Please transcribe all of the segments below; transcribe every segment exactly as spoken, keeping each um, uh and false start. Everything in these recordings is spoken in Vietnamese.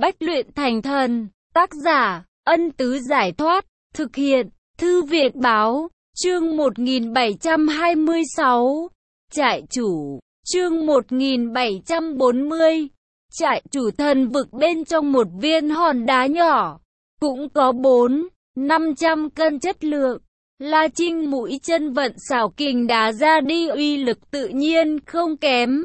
Bách luyện thành thần. Tác giả, Ân Tứ Giải Thoát. Thực hiện, Thư viện Báo. Chương một nghìn bảy trăm hai mươi sáu. Trại chủ. Chương một nghìn bảy trăm bốn mươi. Trại chủ thần vực. Bên trong một viên hòn đá nhỏ, cũng có bốn, năm trăm cân chất lượng. La Trinh mũi chân vận xảo kình đá ra đi, uy lực tự nhiên không kém.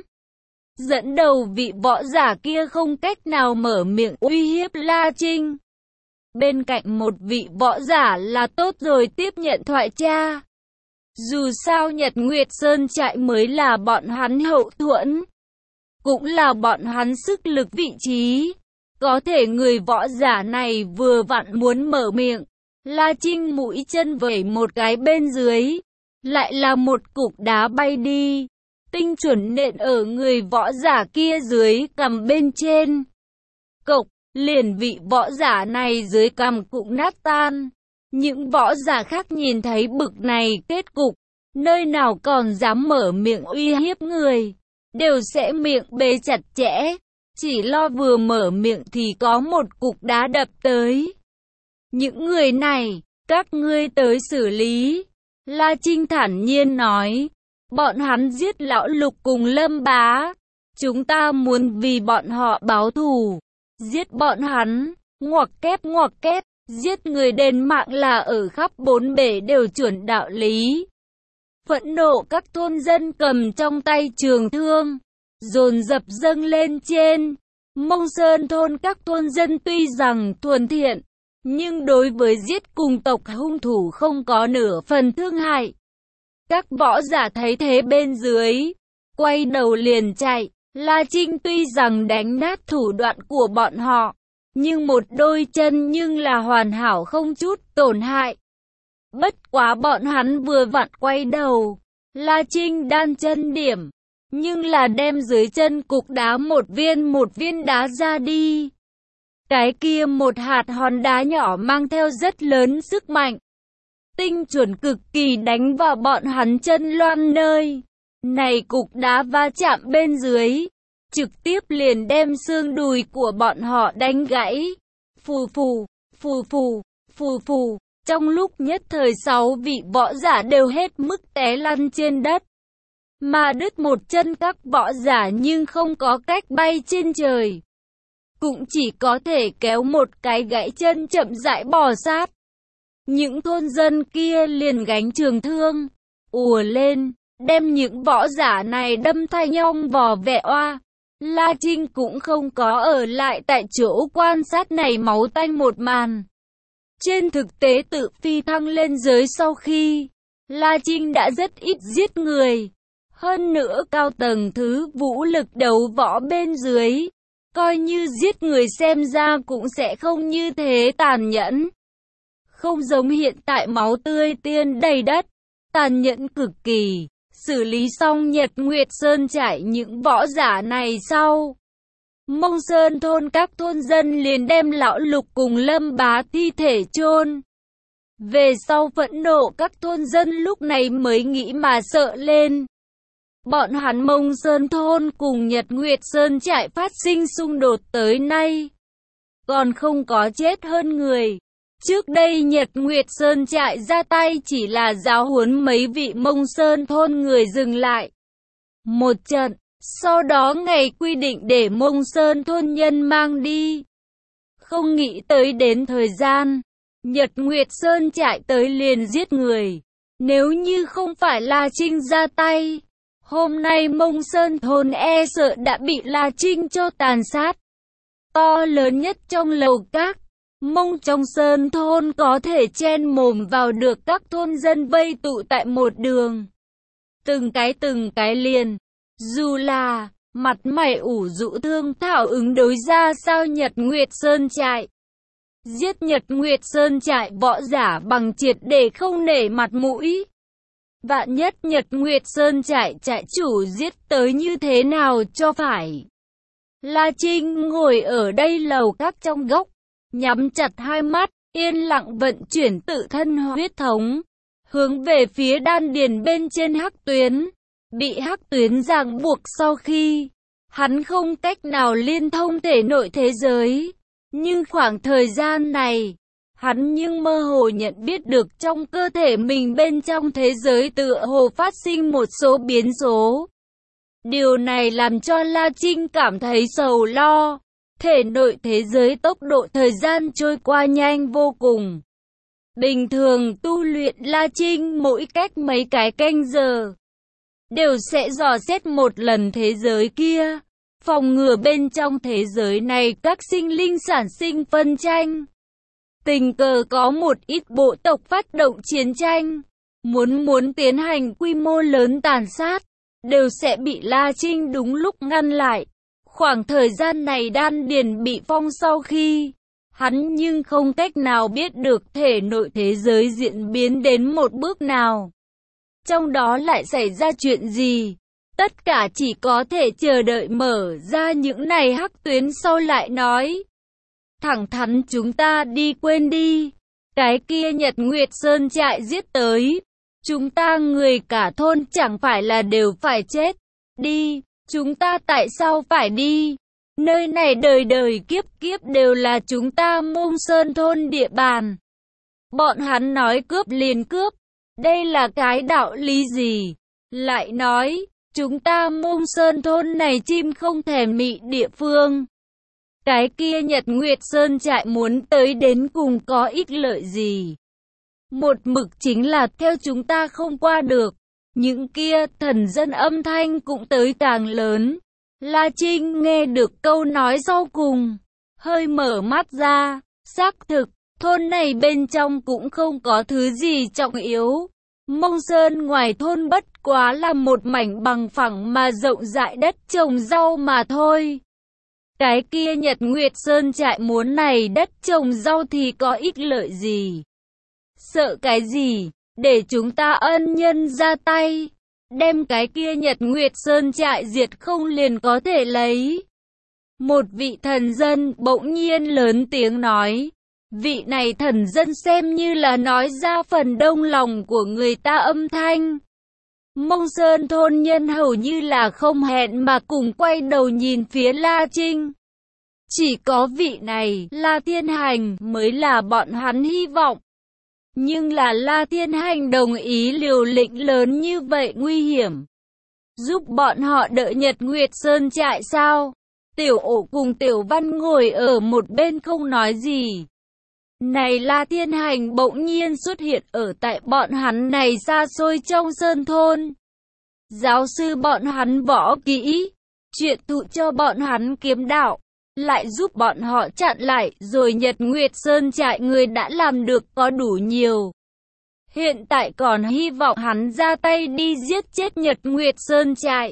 Dẫn đầu vị võ giả kia không cách nào mở miệng uy hiếp La Trinh. Bên cạnh một vị võ giả là tốt rồi, tiếp nhận thoại tra. Dù sao Nhật Nguyệt Sơn trại mới là bọn hắn hậu thuẫn, cũng là bọn hắn sức lực vị trí. Có thể người võ giả này vừa vặn muốn mở miệng, La Trinh mũi chân vẩy một cái bên dưới, lại là một cục đá bay đi, tinh chuẩn nện ở người võ giả kia dưới cằm bên trên. Cộc, liền vị võ giả này dưới cằm cũng nát tan. Những võ giả khác nhìn thấy bực này kết cục, nơi nào còn dám mở miệng uy hiếp người, đều sẽ miệng bế chặt chẽ, chỉ lo vừa mở miệng thì có một cục đá đập tới. Những người này, các ngươi tới xử lý. La Trinh thản nhiên nói, bọn hắn giết lão Lục cùng Lâm Bá, chúng ta muốn vì bọn họ báo thù. Giết bọn hắn, ngoặc kép ngoặc kép, giết người đền mạng là ở khắp bốn bể đều chuẩn đạo lý. Phẫn nộ các thôn dân cầm trong tay trường thương, dồn dập dâng lên trên. Mông Sơn thôn các thôn dân tuy rằng thuần thiện, nhưng đối với giết cùng tộc hung thủ không có nửa phần thương hại. Các võ giả thấy thế bên dưới, quay đầu liền chạy. La Trinh tuy rằng đánh nát thủ đoạn của bọn họ, nhưng một đôi chân nhưng là hoàn hảo không chút tổn hại. Bất quá bọn hắn vừa vặn quay đầu, La Trinh đan chân điểm, nhưng là đem dưới chân cục đá một viên một viên đá ra đi. Cái kia một hạt hòn đá nhỏ mang theo rất lớn sức mạnh, tinh chuẩn cực kỳ đánh vào bọn hắn chân loan nơi. Này cục đá va chạm bên dưới, trực tiếp liền đem xương đùi của bọn họ đánh gãy. Phù phù, phù phù, phù phù. Trong lúc nhất thời sáu vị võ giả đều hết mức té lăn trên đất. Mà đứt một chân các võ giả nhưng không có cách bay trên trời, cũng chỉ có thể kéo một cái gãy chân chậm rãi bò sát. Những thôn dân kia liền gánh trường thương, ùa lên, đem những võ giả này đâm thay nhông vò vẹ oa. La Trinh cũng không có ở lại tại chỗ quan sát này máu tanh một màn. Trên thực tế tự phi thăng lên giới sau khi, La Trinh đã rất ít giết người. Hơn nữa cao tầng thứ vũ lực đấu võ bên dưới, coi như giết người xem ra cũng sẽ không như thế tàn nhẫn. Không giống hiện tại máu tươi tiên đầy đất, tàn nhẫn cực kỳ. Xử lý xong Nhật Nguyệt Sơn trại những võ giả này sau, Mông Sơn thôn các thôn dân liền đem lão Lục cùng Lâm Bá thi thể chôn. Về sau phẫn nộ các thôn dân lúc này mới nghĩ mà sợ lên. Bọn hắn Mông Sơn thôn cùng Nhật Nguyệt Sơn trại phát sinh xung đột tới nay, còn không có chết hơn người. Trước đây Nhật Nguyệt Sơn trại ra tay chỉ là giáo huấn mấy vị Mông Sơn thôn người dừng lại một trận, sau đó ngày quy định để Mông Sơn thôn nhân mang đi. Không nghĩ tới đến thời gian, Nhật Nguyệt Sơn trại tới liền giết người. Nếu như không phải La Trinh ra tay, hôm nay Mông Sơn thôn e sợ đã bị La Trinh cho tàn sát. To lớn nhất trong lầu các, Mông trong Sơn thôn có thể chen mồm vào được các thôn dân vây tụ tại một đường. Từng cái từng cái liền, dù là mặt mày ủ rũ thương thảo ứng đối ra sao Nhật Nguyệt Sơn trại. Giết Nhật Nguyệt Sơn trại võ giả bằng triệt để không nể mặt mũi. Vạn nhất Nhật Nguyệt Sơn trại trại chủ giết tới như thế nào cho phải. La Trinh ngồi ở đây lầu các trong góc, nhắm chặt hai mắt, yên lặng vận chuyển tự thân huyết thống, hướng về phía đan điền bên trên hắc tuyến. Bị hắc tuyến ràng buộc sau khi, hắn không cách nào liên thông thể nội thế giới, Nhưng khoảng thời gian này, hắn nhưng mơ hồ nhận biết được trong cơ thể mình bên trong thế giới tựa hồ phát sinh một số biến số. Điều này làm cho La Trinh cảm thấy sầu lo. Thể nội thế giới tốc độ thời gian trôi qua nhanh vô cùng. Bình thường tu luyện La Trinh mỗi cách mấy cái canh giờ đều sẽ dò xét một lần thế giới kia, phòng ngừa bên trong thế giới này các sinh linh sản sinh phân tranh. Tình cờ có một ít bộ tộc phát động chiến tranh, muốn muốn tiến hành quy mô lớn tàn sát, đều sẽ bị La Trinh đúng lúc ngăn lại. Khoảng thời gian này đan điền bị phong sau khi, hắn nhưng không cách nào biết được thể nội thế giới diễn biến đến một bước nào. Trong đó lại xảy ra chuyện gì? Tất cả chỉ có thể chờ đợi mở ra những này hắc tuyến sau lại nói. Thẳng thắn chúng ta đi quên đi. Cái kia Nhật Nguyệt Sơn trại giết tới. Chúng ta người cả thôn chẳng phải là đều phải chết. Đi, chúng ta tại sao phải đi? Nơi này đời đời kiếp kiếp đều là chúng ta Mông Sơn thôn địa bàn. Bọn hắn nói cướp liền cướp. Đây là cái đạo lý gì? Lại nói, chúng ta Mông Sơn thôn này chim không thèm mị địa phương. Cái kia Nhật Nguyệt Sơn trại muốn tới đến cùng có ích lợi gì? Một mực chính là theo chúng ta không qua được. Những kia thần dân âm thanh cũng tới càng lớn. La Trinh nghe được câu nói sau cùng, hơi mở mắt ra, xác thực, thôn này bên trong cũng không có thứ gì trọng yếu. Mông Sơn ngoài thôn bất quá là một mảnh bằng phẳng mà rộng rãi đất trồng rau mà thôi. Cái kia Nhật Nguyệt Sơn trại muốn này đất trồng rau thì có ích lợi gì? Sợ cái gì? Để chúng ta ân nhân ra tay. Đem cái kia Nhật Nguyệt Sơn trại diệt không liền có thể lấy. Một vị thần dân bỗng nhiên lớn tiếng nói. Vị này thần dân xem như là nói ra phần đông lòng của người ta âm thanh. Mông Sơn thôn nhân hầu như là không hẹn mà cùng quay đầu nhìn phía La Trinh. Chỉ có vị này, La Thiên Hành, mới là bọn hắn hy vọng. Nhưng là La Thiên Hành đồng ý liều lĩnh lớn như vậy nguy hiểm. Giúp bọn họ đỡ Nhật Nguyệt Sơn trại sao? Tiểu Ổ cùng Tiểu Văn ngồi ở một bên không nói gì. Này La Thiên Hành bỗng nhiên xuất hiện ở tại bọn hắn này xa xôi trong sơn thôn. Giáo sư bọn hắn võ kỹ, chuyện thụ cho bọn hắn kiếm đạo, lại giúp bọn họ chặn lại, rồi Nhật Nguyệt Sơn trại người đã làm được có đủ nhiều. Hiện tại còn hy vọng hắn ra tay đi giết chết Nhật Nguyệt Sơn trại.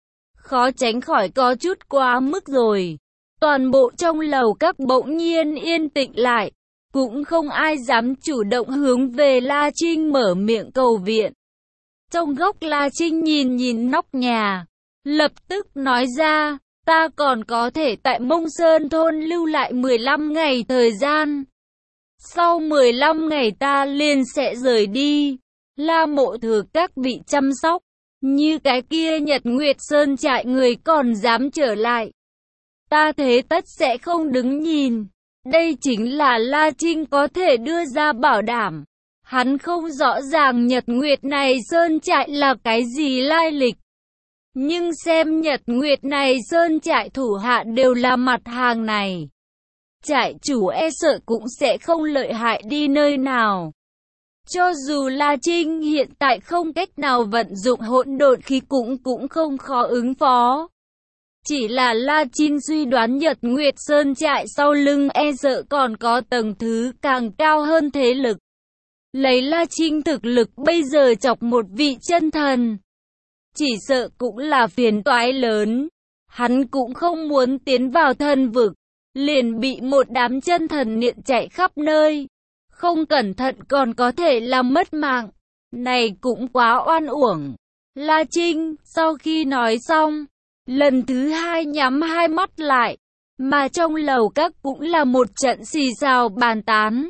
Khó tránh khỏi có chút quá mức rồi. Toàn bộ trong lầu các bỗng nhiên yên tĩnh lại. Cũng không ai dám chủ động hướng về La Trinh mở miệng cầu viện. Trong góc La Trinh nhìn nhìn nóc nhà, lập tức nói ra, ta còn có thể tại Mông Sơn thôn lưu lại mười lăm ngày thời gian. Sau mười lăm ngày ta liền sẽ rời đi. La Mộ Thừa các vị chăm sóc, như cái kia Nhật Nguyệt Sơn trại người còn dám trở lại. Ta thế tất sẽ không đứng nhìn. Đây chính là La Trinh có thể đưa ra bảo đảm. Hắn không rõ ràng Nhật Nguyệt này Sơn trại là cái gì lai lịch. Nhưng xem Nhật Nguyệt này Sơn trại thủ hạ đều là mặt hàng này. Trại chủ e sợ cũng sẽ không lợi hại đi nơi nào. Cho dù La Trinh hiện tại không cách nào vận dụng hỗn độn khí cũng cũng không khó ứng phó. Chỉ là La Trinh suy đoán Nhật Nguyệt Sơn trại sau lưng e sợ còn có tầng thứ càng cao hơn thế lực. Lấy La Trinh thực lực bây giờ chọc một vị chân thần, chỉ sợ cũng là phiền toái lớn. Hắn cũng không muốn tiến vào thần vực, liền bị một đám chân thần niệm chạy khắp nơi. Không cẩn thận còn có thể làm mất mạng. Này cũng quá oan uổng. La Trinh sau khi nói xong, lần thứ hai nhắm hai mắt lại, mà trong lầu các cũng là một trận xì xào bàn tán.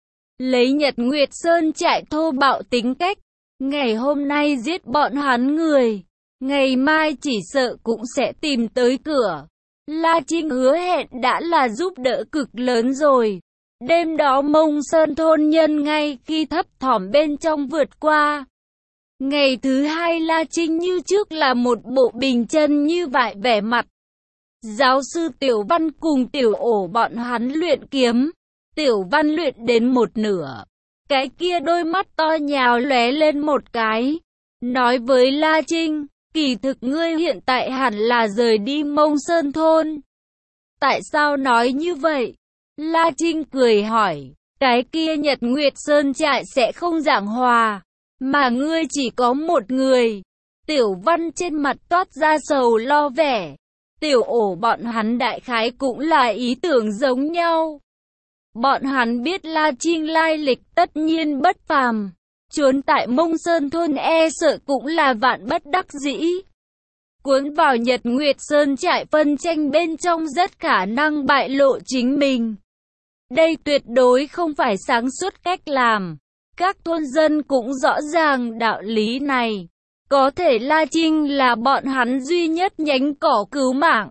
Lấy Nhật Nguyệt Sơn trại thô bạo tính cách, ngày hôm nay giết bọn hắn người, ngày mai chỉ sợ cũng sẽ tìm tới cửa. La Trinh hứa hẹn đã là giúp đỡ cực lớn rồi. Đêm đó Mông Sơn thôn nhân ngay khi thấp thỏm bên trong vượt qua. Ngày thứ hai La Trinh như trước là một bộ bình chân như vậy vẻ mặt. Giáo sư Tiểu Văn cùng Tiểu Ổ bọn hắn luyện kiếm. Tiểu Văn luyện đến một nửa. Cái kia đôi mắt to nhào lóe lên một cái. Nói với La Trinh, kỳ thực ngươi hiện tại hẳn là rời đi Mông Sơn thôn. Tại sao nói như vậy? La Trinh cười hỏi, cái kia Nhật Nguyệt Sơn trại sẽ không giảng hòa, mà ngươi chỉ có một người. Tiểu Văn trên mặt toát ra sầu lo vẻ. Tiểu Ổ bọn hắn đại khái cũng là ý tưởng giống nhau. Bọn hắn biết La Trinh lai lịch tất nhiên bất phàm. Trốn tại Mông Sơn thôn e sợ cũng là vạn bất đắc dĩ. Cuốn vào Nhật Nguyệt Sơn trại phân tranh bên trong rất khả năng bại lộ chính mình. Đây tuyệt đối không phải sáng suốt cách làm. Các thôn dân cũng rõ ràng đạo lý này. Có thể La Trinh là bọn hắn duy nhất nhánh cỏ cứu mạng.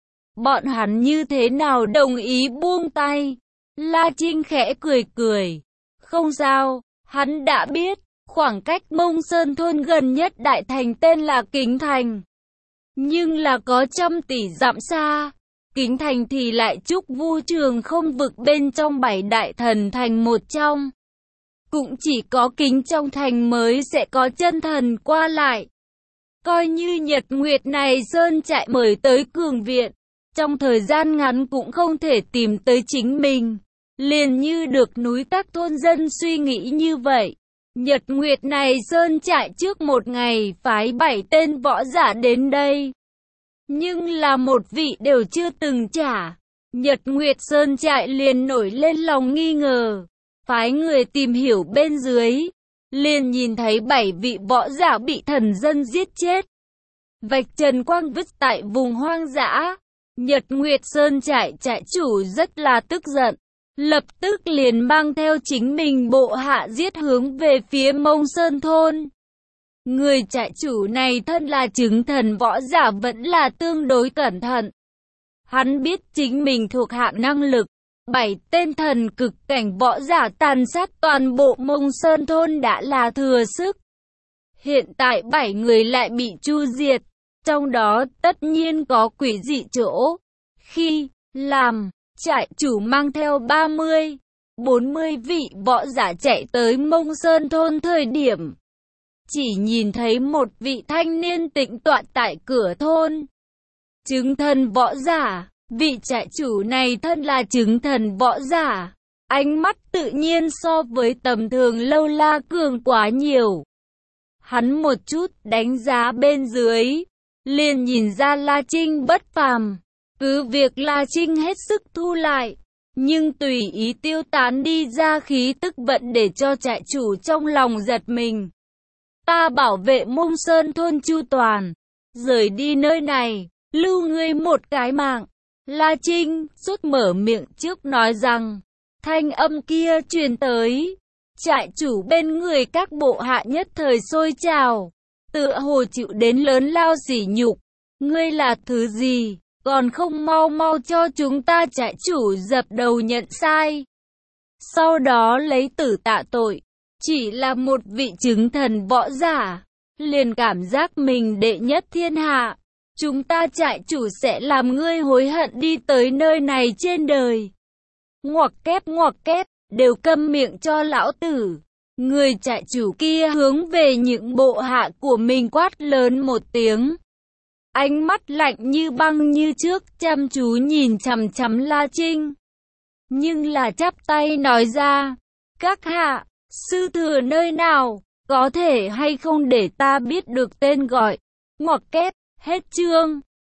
Bọn hắn như thế nào đồng ý buông tay? La Trinh khẽ cười cười. Không sao, hắn đã biết, khoảng cách Mông Sơn thôn gần nhất đại thành tên là Kính Thành. Nhưng là có trăm tỷ dặm xa. Kính Thành thì lại Trúc Vu Trường không vực bên trong bảy đại thần thành một trong. Cũng chỉ có Kính trong thành mới sẽ có chân thần qua lại. Coi như Nhật Nguyệt này Sơn trại mời tới cường viện, trong thời gian ngắn cũng không thể tìm tới chính mình. Liền như được núi các thôn dân suy nghĩ như vậy. Nhật Nguyệt này Sơn trại trước một ngày phái bảy tên võ giả đến đây. Nhưng là một vị đều chưa từng trả. Nhật Nguyệt Sơn trại liền nổi lên lòng nghi ngờ. Phái người tìm hiểu bên dưới. Liền nhìn thấy bảy vị võ giả bị thần dân giết chết. Vạch trần quang vứt tại vùng hoang dã. Nhật Nguyệt Sơn trại trại chủ rất là tức giận. Lập tức liền mang theo chính mình bộ hạ giết hướng về phía Mông Sơn thôn. Người trại chủ này thân là chứng thần võ giả vẫn là tương đối cẩn thận. Hắn biết chính mình thuộc hạ năng lực. Bảy tên thần cực cảnh võ giả tàn sát toàn bộ Mông Sơn thôn đã là thừa sức. Hiện tại bảy người lại bị chu diệt. Trong đó tất nhiên có quỷ dị chỗ. Khi làm trại chủ mang theo ba mươi, bốn mươi vị võ giả chạy tới Mông Sơn thôn thời điểm. Chỉ nhìn thấy một vị thanh niên tĩnh tọa tại cửa thôn. Chứng thần võ giả, vị trại chủ này thân là chứng thần võ giả. Ánh mắt tự nhiên so với tầm thường Lâu La cường quá nhiều. Hắn một chút đánh giá bên dưới, liền nhìn ra La Trinh bất phàm. Cứ việc La Trinh hết sức thu lại, nhưng tùy ý tiêu tán đi ra khí tức vận để cho trại chủ trong lòng giật mình. Ta bảo vệ Mông Sơn thôn chu toàn, rời đi nơi này, lưu ngươi một cái mạng. La Trinh sốt mở miệng trước nói rằng, thanh âm kia truyền tới. Trại chủ bên người các bộ hạ nhất thời sôi trào, tựa hồ chịu đến lớn lao sỉ nhục. Ngươi là thứ gì? Còn không mau mau cho chúng ta trại chủ dập đầu nhận sai. Sau đó lấy tử tạ tội. Chỉ là một vị chứng thần võ giả, liền cảm giác mình đệ nhất thiên hạ. Chúng ta trại chủ sẽ làm ngươi hối hận đi tới nơi này trên đời. Ngoặc kép ngoặc kép, đều câm miệng cho lão tử. Người trại chủ kia hướng về những bộ hạ của mình quát lớn một tiếng. Ánh mắt lạnh như băng như trước, chăm chú nhìn chằm chằm La Trinh. Nhưng là chắp tay nói ra, các hạ, sư thừa nơi nào, có thể hay không để ta biết được tên gọi. Ngoặc kép, hết chương.